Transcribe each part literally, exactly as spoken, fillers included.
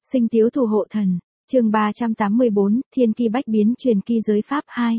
Sinh tiếu thủ hộ thần, chương ba trăm tám mươi bốn, Thiên Ki Bách Biến truyền kỳ giới pháp hai.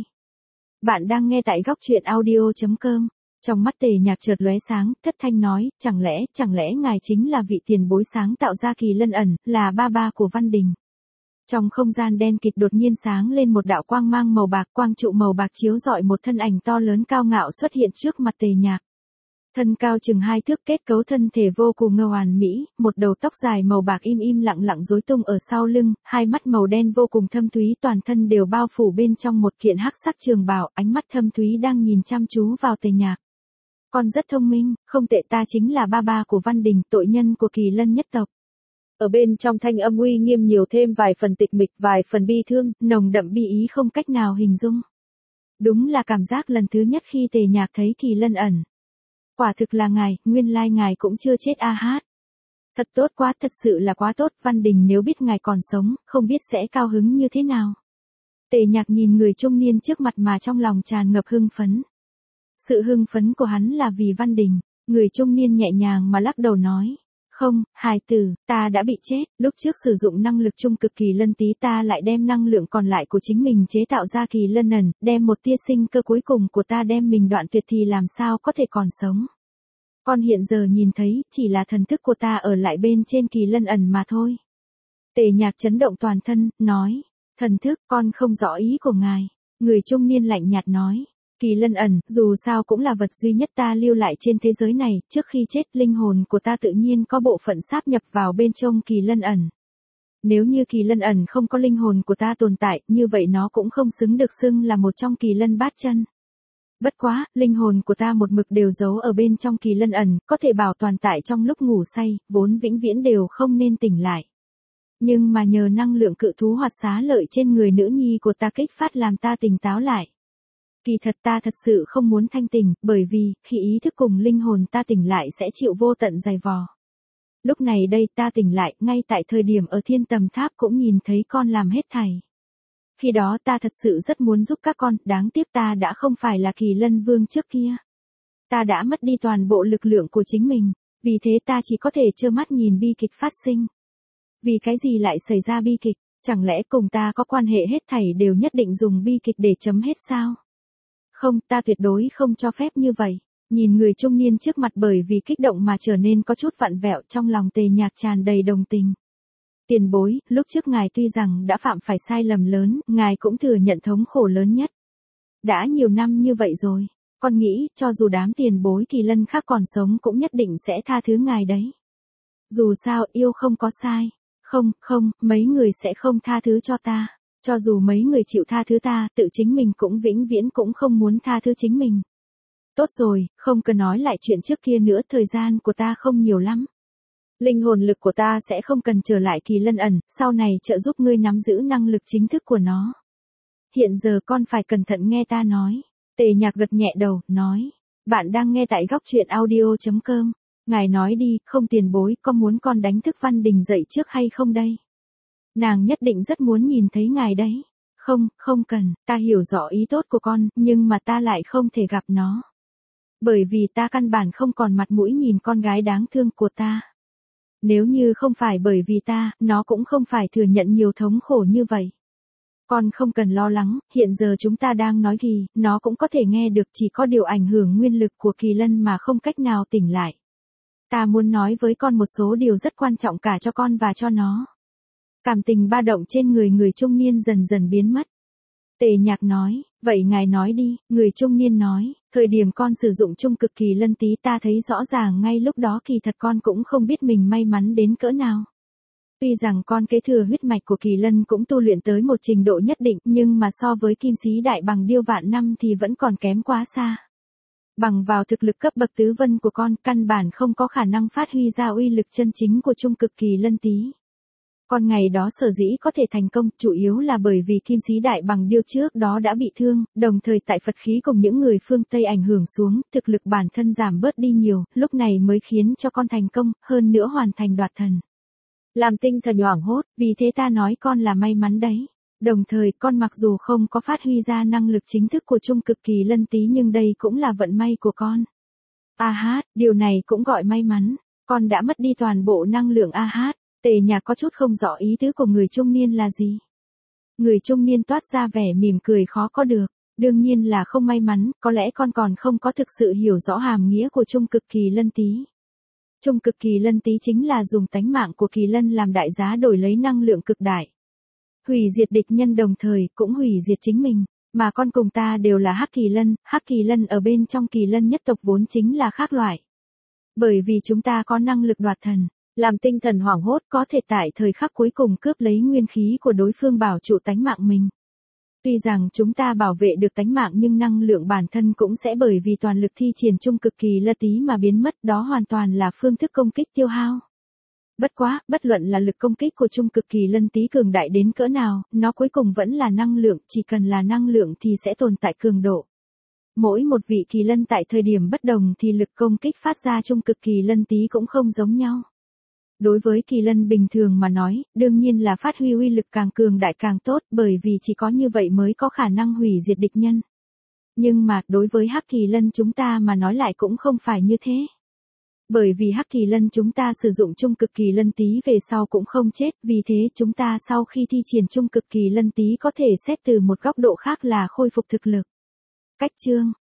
Bạn đang nghe tại góc truyện audio chấm com. Trong mắt Tề Nhạc chợt lóe sáng, thất thanh nói, chẳng lẽ, chẳng lẽ ngài chính là vị tiền bối sáng tạo ra Kỳ Lân ẩn, là ba ba của Văn Đình. Trong không gian đen kịt đột nhiên sáng lên một đạo quang mang màu bạc, quang trụ màu bạc chiếu rọi một thân ảnh to lớn cao ngạo xuất hiện trước mặt Tề Nhạc. Thân cao chừng hai thước, kết cấu thân thể vô cùng ngầu hoàn mỹ, một đầu tóc dài màu bạc im im lặng lặng rối tung ở sau lưng, hai mắt màu đen vô cùng thâm thúy, toàn thân đều bao phủ bên trong một kiện hắc sắc trường bào, ánh mắt thâm thúy đang nhìn chăm chú vào Tề Nhạc. Con rất thông minh, không tệ, ta chính là ba ba của Văn Đình, tội nhân của Kỳ Lân nhất tộc. Ở bên trong thanh âm uy nghiêm nhiều thêm vài phần tịch mịch, vài phần bi thương, nồng đậm bi ý không cách nào hình dung. Đúng là cảm giác lần thứ nhất khi Tề Nhạc thấy Kỳ Lân ẩn. Quả thực là ngài, nguyên lai ngài cũng chưa chết a hát. Thật tốt quá, thật sự là quá tốt, Văn Đình nếu biết ngài còn sống, không biết sẽ cao hứng như thế nào. Tề Nhạc nhìn người trung niên trước mặt mà trong lòng tràn ngập hưng phấn. Sự hưng phấn của hắn là vì Văn Đình, người trung niên nhẹ nhàng mà lắc đầu nói. Không, hài tử, ta đã bị chết, lúc trước sử dụng năng lực trung cực Kỳ Lân tí ta lại đem năng lượng còn lại của chính mình chế tạo ra Kỳ Lân ẩn, đem một tia sinh cơ cuối cùng của ta đem mình đoạn tuyệt thì làm sao có thể còn sống. Con hiện giờ nhìn thấy, chỉ là thần thức của ta ở lại bên trên Kỳ Lân ẩn mà thôi. Tề Nhạc chấn động toàn thân, nói, thần thức, con không rõ ý của ngài. Người trung niên lạnh nhạt nói. Kỳ Lân ẩn, dù sao cũng là vật duy nhất ta lưu lại trên thế giới này, trước khi chết linh hồn của ta tự nhiên có bộ phận sáp nhập vào bên trong Kỳ Lân ẩn. Nếu như Kỳ Lân ẩn không có linh hồn của ta tồn tại, như vậy nó cũng không xứng được xưng là một trong Kỳ Lân bát chân. Bất quá, linh hồn của ta một mực đều giấu ở bên trong Kỳ Lân ẩn, có thể bảo toàn tại trong lúc ngủ say, vốn vĩnh viễn đều không nên tỉnh lại. Nhưng mà nhờ năng lượng cự thú hoạt xá lợi trên người nữ nhi của ta kích phát làm ta tỉnh táo lại. Kỳ thật ta thật sự không muốn thanh tỉnh, bởi vì, khi ý thức cùng linh hồn ta tỉnh lại sẽ chịu vô tận dày vò. Lúc này đây ta tỉnh lại, ngay tại thời điểm ở Thiên Tầm Tháp cũng nhìn thấy con làm hết thảy. Khi đó ta thật sự rất muốn giúp các con, đáng tiếc ta đã không phải là Kỳ Lân Vương trước kia. Ta đã mất đi toàn bộ lực lượng của chính mình, vì thế ta chỉ có thể trơ mắt nhìn bi kịch phát sinh. Vì cái gì lại xảy ra bi kịch, chẳng lẽ cùng ta có quan hệ hết thảy đều nhất định dùng bi kịch để chấm hết sao? Không, ta tuyệt đối không cho phép như vậy. Nhìn người trung niên trước mặt bởi vì kích động mà trở nên có chút vặn vẹo, trong lòng Tề Nhạc tràn đầy đồng tình. Tiền bối, lúc trước ngài tuy rằng đã phạm phải sai lầm lớn, ngài cũng thừa nhận thống khổ lớn nhất. Đã nhiều năm như vậy rồi, con nghĩ, cho dù đám tiền bối Kỳ Lân khác còn sống cũng nhất định sẽ tha thứ ngài đấy. Dù sao, yêu không có sai. Không, không, mấy người sẽ không tha thứ cho ta. Cho dù mấy người chịu tha thứ ta, tự chính mình cũng vĩnh viễn cũng không muốn tha thứ chính mình. Tốt rồi, không cần nói lại chuyện trước kia nữa, thời gian của ta không nhiều lắm. Linh hồn lực của ta sẽ không cần trở lại Kỳ Lân ẩn, sau này trợ giúp ngươi nắm giữ năng lực chính thức của nó. Hiện giờ con phải cẩn thận nghe ta nói. Tề Nhạc gật nhẹ đầu, nói. Bạn đang nghe tại góc truyện audio chấm com. Ngài nói đi, không tiền bối, có muốn con đánh thức Văn Đình dậy trước hay không đây? Nàng nhất định rất muốn nhìn thấy ngài đấy. Không, không cần, ta hiểu rõ ý tốt của con, nhưng mà ta lại không thể gặp nó. Bởi vì ta căn bản không còn mặt mũi nhìn con gái đáng thương của ta. Nếu như không phải bởi vì ta, nó cũng không phải thừa nhận nhiều thống khổ như vậy. Con không cần lo lắng, hiện giờ chúng ta đang nói gì, nó cũng có thể nghe được, chỉ có điều ảnh hưởng nguyên lực của Kỳ Lân mà không cách nào tỉnh lại. Ta muốn nói với con một số điều rất quan trọng cả cho con và cho nó. Cảm tình ba động trên người người trung niên dần dần biến mất. Tề Nhạc nói, vậy ngài nói đi, người trung niên nói, thời điểm con sử dụng trung cực Kỳ Lân tí ta thấy rõ ràng ngay lúc đó kỳ thật con cũng không biết mình may mắn đến cỡ nào. Tuy rằng con kế thừa huyết mạch của Kỳ Lân cũng tu luyện tới một trình độ nhất định, nhưng mà so với Kim Sĩ Đại Bằng Điêu vạn năm thì vẫn còn kém quá xa. Bằng vào thực lực cấp bậc tứ vân của con, căn bản không có khả năng phát huy ra uy lực chân chính của trung cực Kỳ Lân tí. Con ngày đó sở dĩ có thể thành công, chủ yếu là bởi vì Kim Sĩ Đại Bằng Điêu trước đó đã bị thương, đồng thời tại Phật khí cùng những người phương Tây ảnh hưởng xuống, thực lực bản thân giảm bớt đi nhiều, lúc này mới khiến cho con thành công, hơn nữa hoàn thành đoạt thần. Làm tinh thần hoảng hốt, vì thế ta nói con là may mắn đấy. Đồng thời, con mặc dù không có phát huy ra năng lực chính thức của trung cực Kỳ Lân tí nhưng đây cũng là vận may của con. A hát, điều này cũng gọi may mắn, con đã mất đi toàn bộ năng lượng A hát. Tề Nhạc có chút không rõ ý tứ của người trung niên là gì. Người trung niên toát ra vẻ mỉm cười khó có được. Đương nhiên là không may mắn, có lẽ con còn không có thực sự hiểu rõ hàm nghĩa của Trung Cực Kỳ Lân Tý. Trung Cực Kỳ Lân Tý chính là dùng tánh mạng của kỳ lân làm đại giá đổi lấy năng lượng cực đại. Hủy diệt địch nhân đồng thời cũng hủy diệt chính mình, mà con cùng ta đều là Hắc Kỳ Lân, Hắc Kỳ Lân ở bên trong kỳ lân nhất tộc vốn chính là khác loại. Bởi vì chúng ta có năng lực đoạt thần, làm tinh thần hoảng hốt có thể tại thời khắc cuối cùng cướp lấy nguyên khí của đối phương bảo trụ tánh mạng mình. Tuy rằng chúng ta bảo vệ được tánh mạng nhưng năng lượng bản thân cũng sẽ bởi vì toàn lực thi triển Trung Cực Kỳ Lân Tý mà biến mất, đó hoàn toàn là phương thức công kích tiêu hao. Bất quá, bất luận là lực công kích của Trung Cực Kỳ Lân Tý cường đại đến cỡ nào, nó cuối cùng vẫn là năng lượng, chỉ cần là năng lượng thì sẽ tồn tại cường độ. Mỗi một vị kỳ lân tại thời điểm bất đồng thì lực công kích phát ra Trung Cực Kỳ Lân Tý cũng không giống nhau. Đối với kỳ lân bình thường mà nói, đương nhiên là phát huy uy lực càng cường đại càng tốt, bởi vì chỉ có như vậy mới có khả năng hủy diệt địch nhân. Nhưng mà, đối với Hắc Kỳ Lân chúng ta mà nói lại cũng không phải như thế. Bởi vì Hắc Kỳ Lân chúng ta sử dụng Trung Cực Kỳ Lân Tý về sau cũng không chết, vì thế chúng ta sau khi thi triển Trung Cực Kỳ Lân Tý có thể xét từ một góc độ khác là khôi phục thực lực. Cách chương